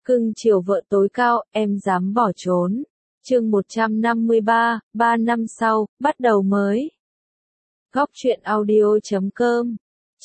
Cưng chiều vợ tối cao, em dám bỏ trốn. Chương 153, 3 năm sau, bắt đầu mới. Góc truyện audio.com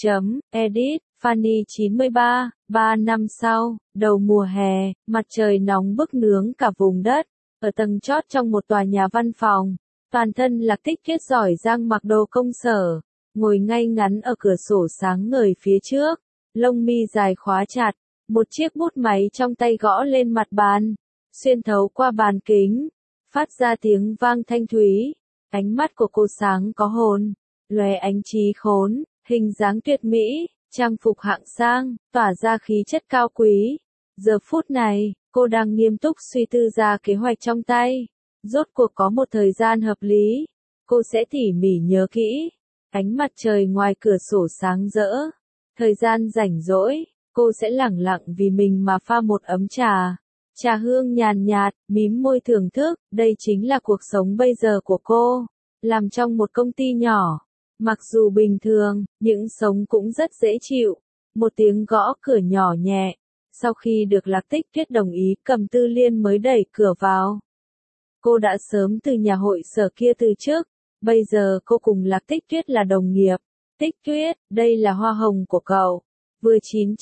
edit, Fanny 93, 3 năm sau, đầu mùa hè, mặt trời nóng bức nướng cả vùng đất. Ở tầng chót trong một tòa nhà văn phòng, toàn thân Lạc Tích Tuyết giỏi giang mặc đồ công sở, ngồi ngay ngắn ở cửa sổ sáng ngời phía trước, lông mi dài khóa chặt, một chiếc bút máy trong tay gõ lên mặt bàn, xuyên thấu qua bàn kính, phát ra tiếng vang thanh thúy. Ánh mắt của cô sáng có hồn, lóe ánh trí khôn, hình dáng tuyệt mỹ, trang phục hạng sang, tỏa ra khí chất cao quý. Giờ phút này, cô đang nghiêm túc suy tư ra kế hoạch trong tay. Rốt cuộc có một thời gian hợp lý, cô sẽ tỉ mỉ nhớ kỹ. Ánh mặt trời ngoài cửa sổ sáng rỡ. Thời gian rảnh rỗi, cô sẽ lẳng lặng vì mình mà pha một ấm trà. Trà hương nhàn nhạt, mím môi thưởng thức, đây chính là cuộc sống bây giờ của cô. Làm trong một công ty nhỏ, mặc dù bình thường, nhưng sống cũng rất dễ chịu. Một tiếng gõ cửa nhỏ nhẹ. Sau khi được Lạc Tích Tuyết đồng ý, Cầm Tư Liên mới đẩy cửa vào. Cô đã sớm từ nhà hội sở kia từ trước, bây giờ cô cùng Lạc Tích Tuyết là đồng nghiệp. Tích Tuyết, đây là hoa hồng của cậu. Vừa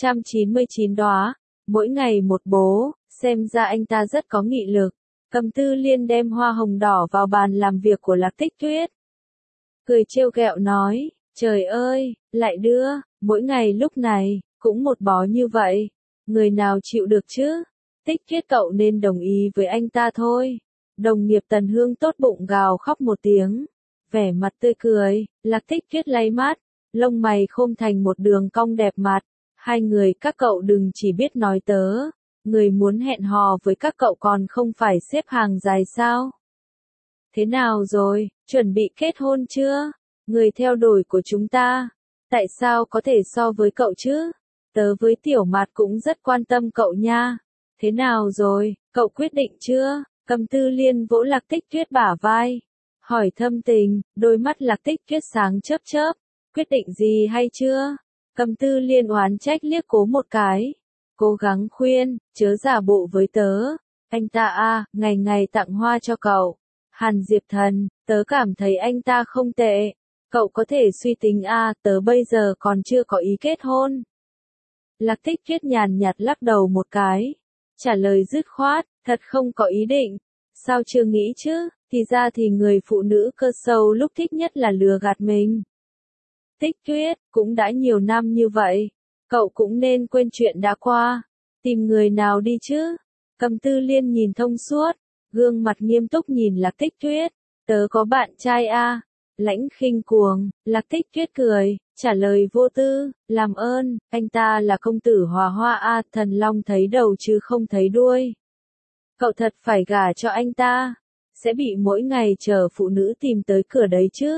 999 đóa, mỗi ngày một bố, xem ra anh ta rất có nghị lực. Cầm Tư Liên đem hoa hồng đỏ vào bàn làm việc của Lạc Tích Tuyết. Cười trêu ghẹo nói, trời ơi, lại đưa, mỗi ngày lúc này, cũng một bó như vậy. Người nào chịu được chứ? Tích Tuyết cậu nên đồng ý với anh ta thôi. Đồng nghiệp Tần Hương tốt bụng gào khóc một tiếng. Vẻ mặt tươi cười, Lạc Tích Tuyết lay mắt, lông mày khom thành một đường cong đẹp mặt. Hai người các cậu đừng chỉ biết nói tớ. Người muốn hẹn hò với các cậu còn không phải xếp hàng dài sao? Thế nào rồi, chuẩn bị kết hôn chưa? Người theo đuổi của chúng ta, tại sao có thể so với cậu chứ? Tớ với Tiểu Mạt cũng rất quan tâm cậu nha. Thế nào rồi, cậu quyết định chưa? Cầm Tư Liên vỗ Lạc Tích Tuyết bả vai, hỏi thâm tình, đôi mắt Lạc Tích Tuyết sáng chớp chớp. Quyết định gì hay chưa? Cầm Tư Liên oán trách liếc cô một cái. Cố gắng khuyên, chớ giả bộ với tớ. Anh ta ngày ngày tặng hoa cho cậu. Hàn Diệp Thần, tớ cảm thấy anh ta không tệ. Cậu có thể suy tính tớ bây giờ còn chưa có ý kết hôn. Lạc Tích Tuyết nhàn nhạt lắc đầu một cái. Trả lời dứt khoát, thật không có ý định. Sao chưa nghĩ chứ, thì ra thì người phụ nữ cơ sâu lúc thích nhất là lừa gạt mình. Tích Tuyết, cũng đã nhiều năm như vậy. Cậu cũng nên quên chuyện đã qua. Tìm người nào đi chứ. Cầm Tư Liên nhìn thông suốt, gương mặt nghiêm túc nhìn Lạc Tích Tuyết. Tớ có bạn trai Lãnh khinh cuồng, Lạc Tích Tuyết cười, trả lời vô tư, làm ơn, anh ta là công tử Hòa Hoa Thần Long thấy đầu chứ không thấy đuôi. Cậu thật phải gả cho anh ta, sẽ bị mỗi ngày chờ phụ nữ tìm tới cửa đấy chứ.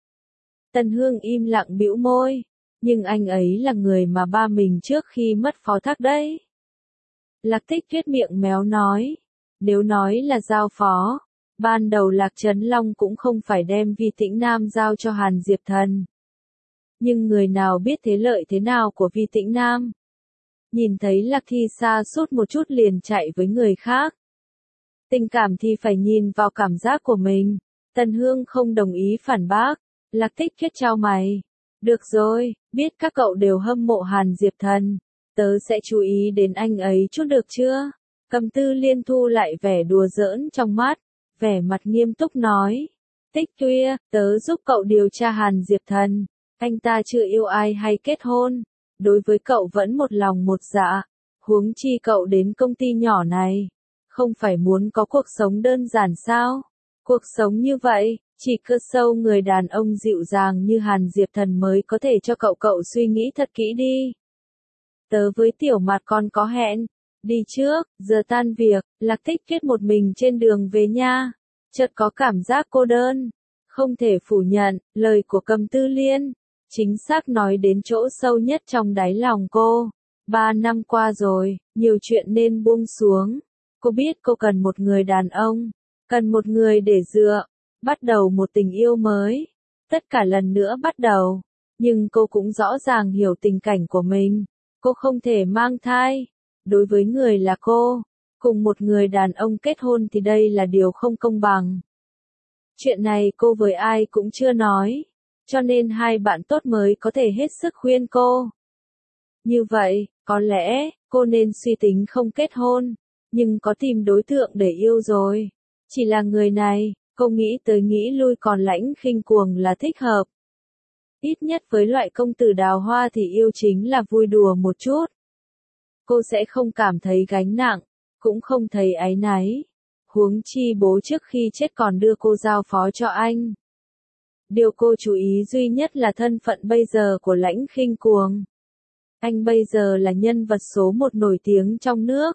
Tần Hương im lặng bĩu môi, nhưng anh ấy là người mà ba mình trước khi mất phó thác đấy. Lạc Tích Tuyết miệng méo nói, nếu nói là giao phó, ban đầu Lạc Trấn Long cũng không phải đem Vi Tĩnh Nam giao cho Hàn Diệp Thần. Nhưng người nào biết thế lợi thế nào của Vi Tĩnh Nam? Nhìn thấy Lạc Thi xa sút một chút liền chạy với người khác. Tình cảm thì phải nhìn vào cảm giác của mình. Tần Hương không đồng ý phản bác. Lạc Tích Tuyết chau mày. Được rồi, biết các cậu đều hâm mộ Hàn Diệp Thần. Tớ sẽ chú ý đến anh ấy chút được chưa? Cầm Tư Liên thu lại vẻ đùa giỡn trong mắt. Vẻ mặt nghiêm túc nói. Tích Tuyết, tớ giúp cậu điều tra Hàn Diệp Thần. Anh ta chưa yêu ai hay kết hôn. Đối với cậu vẫn một lòng một dạ. Huống chi cậu đến công ty nhỏ này. Không phải muốn có cuộc sống đơn giản sao? Cuộc sống như vậy, chỉ cơ sâu người đàn ông dịu dàng như Hàn Diệp Thần mới có thể cho cậu suy nghĩ thật kỹ đi. Tớ với Tiểu Mạt còn có hẹn. Đi trước, giờ tan việc, Lạc Tích Tuyết một mình trên đường về nha. Chợt có cảm giác cô đơn. Không thể phủ nhận, lời của Cầm Tư Liên. Chính xác nói đến chỗ sâu nhất trong đáy lòng cô. 3 năm qua rồi, nhiều chuyện nên buông xuống. Cô biết cô cần một người đàn ông. Cần một người để dựa. Bắt đầu một tình yêu mới. Tất cả lần nữa bắt đầu. Nhưng cô cũng rõ ràng hiểu tình cảnh của mình. Cô không thể mang thai. Đối với người là cô, cùng một người đàn ông kết hôn thì đây là điều không công bằng. Chuyện này cô với ai cũng chưa nói, cho nên hai bạn tốt mới có thể hết sức khuyên cô. Như vậy, có lẽ, cô nên suy tính không kết hôn, nhưng có tìm đối tượng để yêu rồi. Chỉ là người này, cô nghĩ tới nghĩ lui còn Lãnh Khinh Cuồng là thích hợp. Ít nhất với loại công tử đào hoa thì yêu chính là vui đùa một chút. Cô sẽ không cảm thấy gánh nặng, cũng không thấy áy náy. Huống chi bố trước khi chết còn đưa cô giao phó cho anh. Điều cô chú ý duy nhất là thân phận bây giờ của Lãnh Khinh Cuồng. Anh bây giờ là nhân vật số một nổi tiếng trong nước.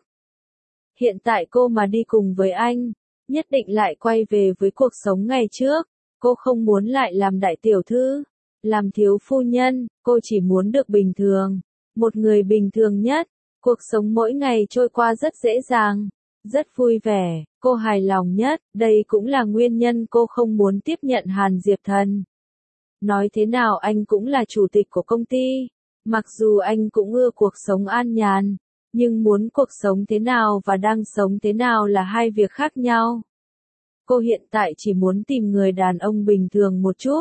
Hiện tại cô mà đi cùng với anh, nhất định lại quay về với cuộc sống ngày trước. Cô không muốn lại làm đại tiểu thư, làm thiếu phu nhân, cô chỉ muốn được bình thường. Một người bình thường nhất, cuộc sống mỗi ngày trôi qua rất dễ dàng, rất vui vẻ, cô hài lòng nhất, đây cũng là nguyên nhân cô không muốn tiếp nhận Hàn Diệp Thần. Nói thế nào anh cũng là chủ tịch của công ty, mặc dù anh cũng ưa cuộc sống an nhàn, nhưng muốn cuộc sống thế nào và đang sống thế nào là hai việc khác nhau. Cô hiện tại chỉ muốn tìm người đàn ông bình thường một chút.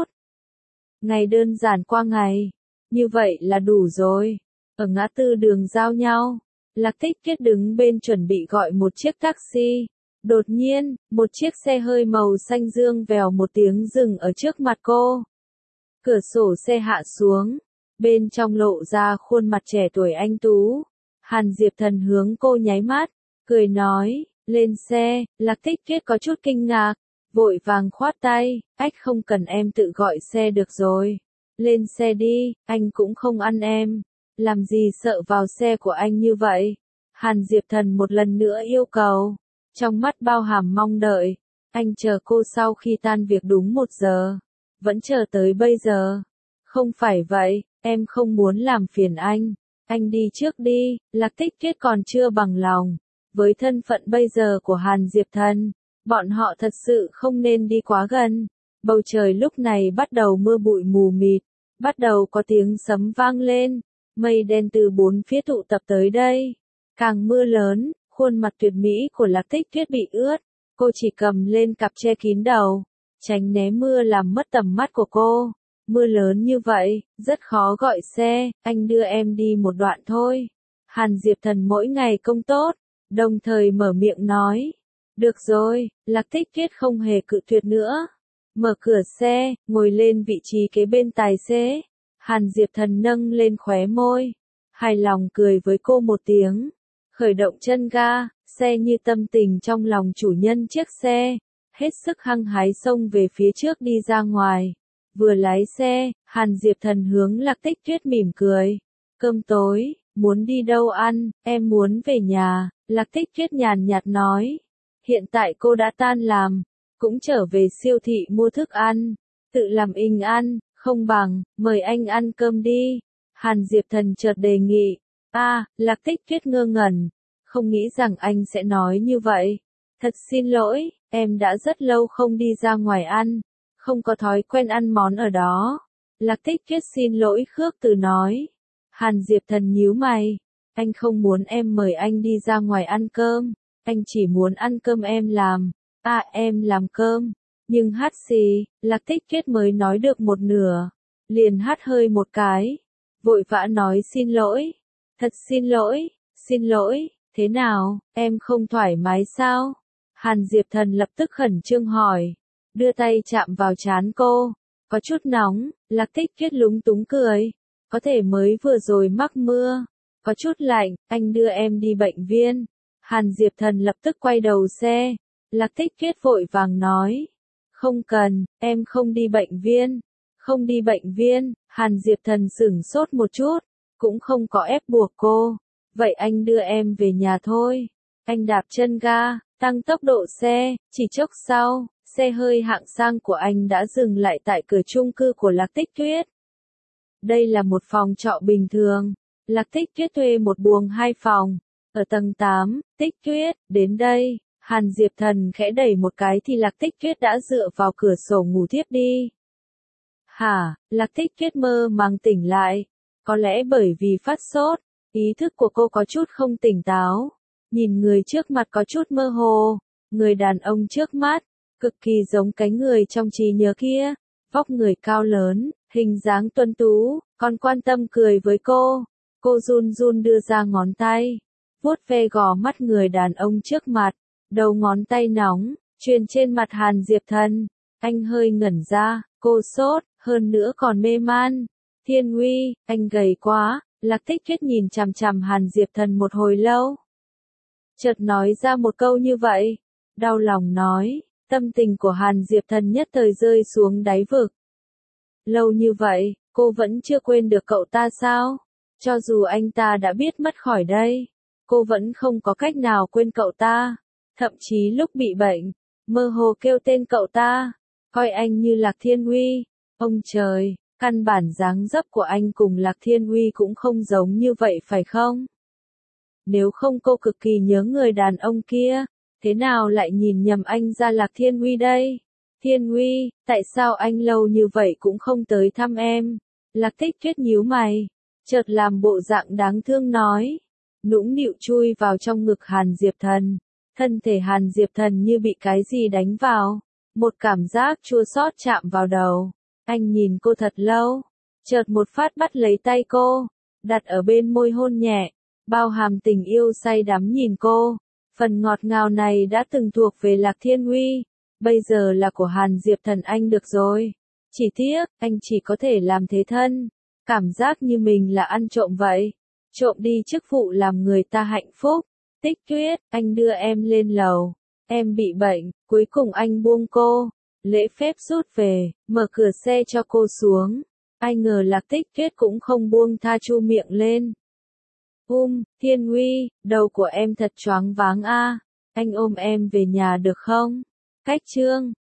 Ngày đơn giản qua ngày, như vậy là đủ rồi. Ở ngã tư đường giao nhau, Lạc Tích Tuyết đứng bên chuẩn bị gọi một chiếc taxi. Đột nhiên, một chiếc xe hơi màu xanh dương vèo một tiếng dừng ở trước mặt cô. Cửa sổ xe hạ xuống, bên trong lộ ra khuôn mặt trẻ tuổi anh tú. Hàn Diệp Thần hướng cô nháy mắt, cười nói, lên xe. Lạc Tích Tuyết có chút kinh ngạc, vội vàng khoát tay, ách không cần em tự gọi xe được rồi. Lên xe đi, anh cũng không ăn em. Làm gì sợ vào xe của anh như vậy? Hàn Diệp Thần một lần nữa yêu cầu, trong mắt bao hàm mong đợi. Anh chờ cô sau khi tan việc đúng 1 giờ, vẫn chờ tới bây giờ. Không phải vậy, em không muốn làm phiền anh đi trước đi. Lạc Tích Tuyết còn chưa bằng lòng. Với thân phận bây giờ của Hàn Diệp Thần, bọn họ thật sự không nên đi quá gần. Bầu trời lúc này bắt đầu mưa bụi mù mịt, bắt đầu có tiếng sấm vang lên. Mây đen từ bốn phía tụ tập tới đây. Càng mưa lớn, khuôn mặt tuyệt mỹ của Lạc Tích Tuyết bị ướt. Cô chỉ cầm lên cặp che kín đầu, tránh né mưa làm mất tầm mắt của cô. Mưa lớn như vậy, rất khó gọi xe, anh đưa em đi một đoạn thôi. Hàn Diệp Thần mỗi ngày công tốt, đồng thời mở miệng nói. Được rồi, Lạc Tích Tuyết không hề cự tuyệt nữa. Mở cửa xe, ngồi lên vị trí kế bên tài xế. Hàn Diệp Thần nâng lên khóe môi, hài lòng cười với cô một tiếng, khởi động chân ga, xe như tâm tình trong lòng chủ nhân chiếc xe, hết sức hăng hái xông về phía trước đi ra ngoài. Vừa lái xe, Hàn Diệp Thần hướng Lạc Tích Tuyết mỉm cười. Cơm tối, muốn đi đâu ăn, em muốn về nhà. Lạc Tích Tuyết nhàn nhạt nói. Hiện tại cô đã tan làm, cũng trở về siêu thị mua thức ăn, tự làm ăn. Không bằng, mời anh ăn cơm đi. Hàn Diệp Thần chợt đề nghị. Lạc Tích Tuyết ngơ ngẩn. Không nghĩ rằng anh sẽ nói như vậy. Thật xin lỗi, em đã rất lâu không đi ra ngoài ăn. Không có thói quen ăn món ở đó. Lạc Tích Tuyết xin lỗi khước từ nói. Hàn Diệp Thần nhíu mày. Anh không muốn em mời anh đi ra ngoài ăn cơm. Anh chỉ muốn ăn cơm em làm. Em làm cơm. Nhưng hát xì, Lạc Tích Tuyết mới nói được một nửa, liền hát hơi một cái, vội vã nói xin lỗi, thật xin lỗi, thế nào, em không thoải mái sao? Hàn Diệp Thần lập tức khẩn trương hỏi, đưa tay chạm vào trán cô, có chút nóng. Lạc Tích Tuyết lúng túng cười, có thể mới vừa rồi mắc mưa, có chút lạnh, anh đưa em đi bệnh viện. Hàn Diệp Thần lập tức quay đầu xe, Lạc Tích Tuyết vội vàng nói. Không cần, em không đi bệnh viện. Không đi bệnh viện. Hàn Diệp Thần sửng sốt một chút, cũng không có ép buộc cô. Vậy anh đưa em về nhà thôi. Anh đạp chân ga, tăng tốc độ xe, chỉ chốc sau, xe hơi hạng sang của anh đã dừng lại tại cửa chung cư của Lạc Tích Tuyết. Đây là một phòng trọ bình thường. Lạc Tích Tuyết thuê một buồng 2 phòng, ở tầng 8, Tích Tuyết, đến đây. Hàn Diệp Thần khẽ đẩy một cái thì Lạc Tích Tuyết đã dựa vào cửa sổ ngủ thiếp đi. Lạc Tích Tuyết mơ màng tỉnh lại, có lẽ bởi vì phát sốt, Ý thức của cô có chút không tỉnh táo. Nhìn người trước mặt có chút mơ hồ. Người đàn ông trước mắt, cực kỳ giống cái người trong trí nhớ kia. Vóc người cao lớn, hình dáng tuấn tú, còn quan tâm cười với cô. Cô run run đưa ra ngón tay, vuốt ve gò mắt người đàn ông trước mặt. Đầu ngón tay nóng, truyền trên mặt Hàn Diệp Thần. Anh hơi ngẩn ra, cô sốt, hơn nữa còn mê man. Thiên Uy, anh gầy quá. Lạc Tích Tuyết nhìn chằm chằm Hàn Diệp Thần một hồi lâu. Chợt nói ra một câu như vậy. Đau lòng nói, tâm tình của Hàn Diệp Thần nhất thời rơi xuống đáy vực. Lâu như vậy, cô vẫn chưa quên được cậu ta sao? Cho dù anh ta đã biết mất khỏi đây, cô vẫn không có cách nào quên cậu ta. Thậm chí lúc bị bệnh, mơ hồ kêu tên cậu ta, coi anh như Lạc Thiên Uy. Ông trời, căn bản dáng dấp của anh cùng Lạc Thiên Uy cũng không giống như vậy phải không? Nếu không cô cực kỳ nhớ người đàn ông kia, thế nào lại nhìn nhầm anh ra Lạc Thiên Uy đây? Thiên Uy, tại sao anh lâu như vậy cũng không tới thăm em? Lạc Tích Tuyết nhíu mày, chợt làm bộ dạng đáng thương nói, nũng nịu chui vào trong ngực Hàn Diệp Thần. Thân thể Hàn Diệp Thần như bị cái gì đánh vào, một cảm giác chua xót chạm vào đầu. Anh nhìn cô thật lâu, chợt một phát bắt lấy tay cô, đặt ở bên môi hôn nhẹ, bao hàm tình yêu say đắm nhìn cô. Phần ngọt ngào này đã từng thuộc về Lạc Thiên Uy, bây giờ là của Hàn Diệp Thần anh được rồi. Chỉ tiếc, anh chỉ có thể làm thế thân, cảm giác như mình là ăn trộm vậy, trộm đi chức vụ làm người ta hạnh phúc. Tích Tuyết, anh đưa em lên lầu, em bị bệnh, cuối cùng anh buông cô, lễ phép rút về, mở cửa xe cho cô xuống. Ai ngờ Lạc Tích Tuyết cũng không buông tha chu miệng lên. Thiên Uy, đầu của em thật choáng váng a. Anh ôm em về nhà được không? Cách chương